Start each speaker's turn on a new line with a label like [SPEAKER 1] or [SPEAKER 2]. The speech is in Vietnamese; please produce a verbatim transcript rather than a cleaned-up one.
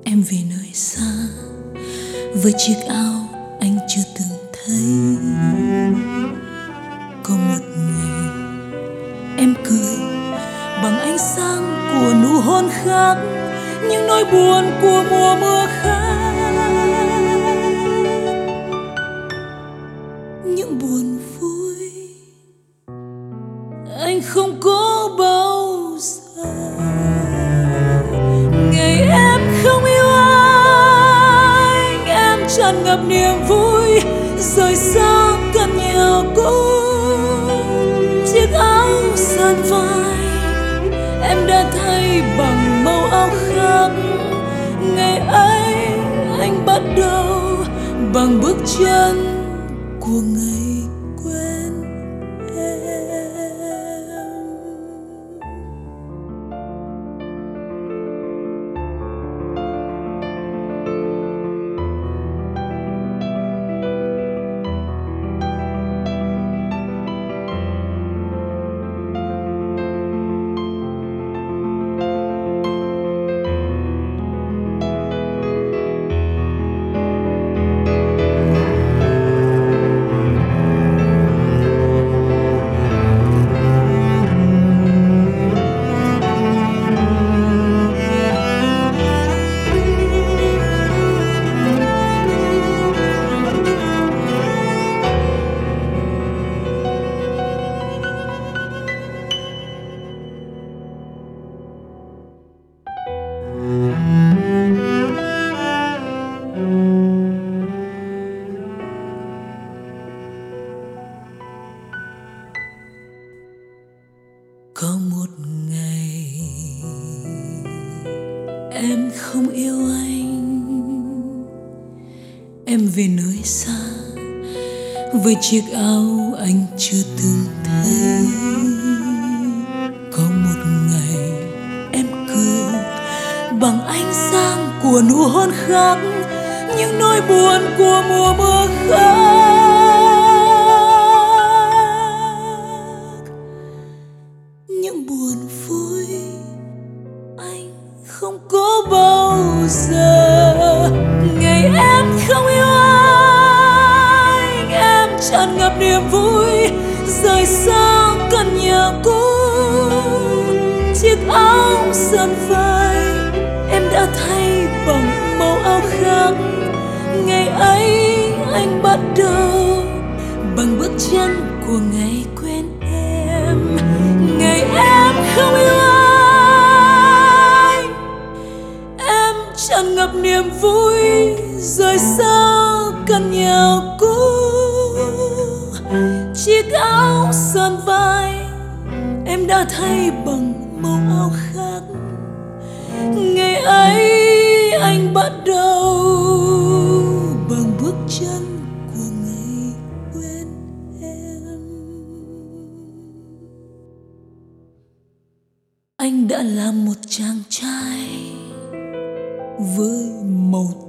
[SPEAKER 1] em về nơi xa với chiếc áo anh chưa từng thấy. Có một ngày em cười bằng ánh sáng của nụ hôn khác, những nỗi buồn của mùa mưa khác, những buồn vui anh không có bao giờ. Ngày em không yêu anh, em tràn ngập niềm vui, rời xa căn nhà cũ. Chiếc áo sàn vai em đã thay bằng màu áo khác. Ngày ấy anh bắt đầu bằng bước chân của ngày quen em. Có một ngày em không yêu anh, em về nơi xa với chiếc áo anh chưa từng thấy. Có một ngày em cười bằng ánh sáng của nụ hôn khác, những nỗi buồn của mùa mưa khác, những buồn vui anh không có bao giờ. Ngày em không yêu anh, em tràn ngập niềm vui, rời xa căn nhà cũ. Chiếc áo sờn vai em đã thay bằng màu áo khác. Ngày ấy anh bắt đầu bằng bước chân của ngày quen em. Ngày em không yêu anh, em tràn ngập niềm vui, rời xa căn nhà cũ. Chiếc áo sờn vai em đã thay bằng màu áo khác. Ngày ấy anh bắt đầu bằng bước chân của ngày quen em. Anh đã là một chàng trai với màu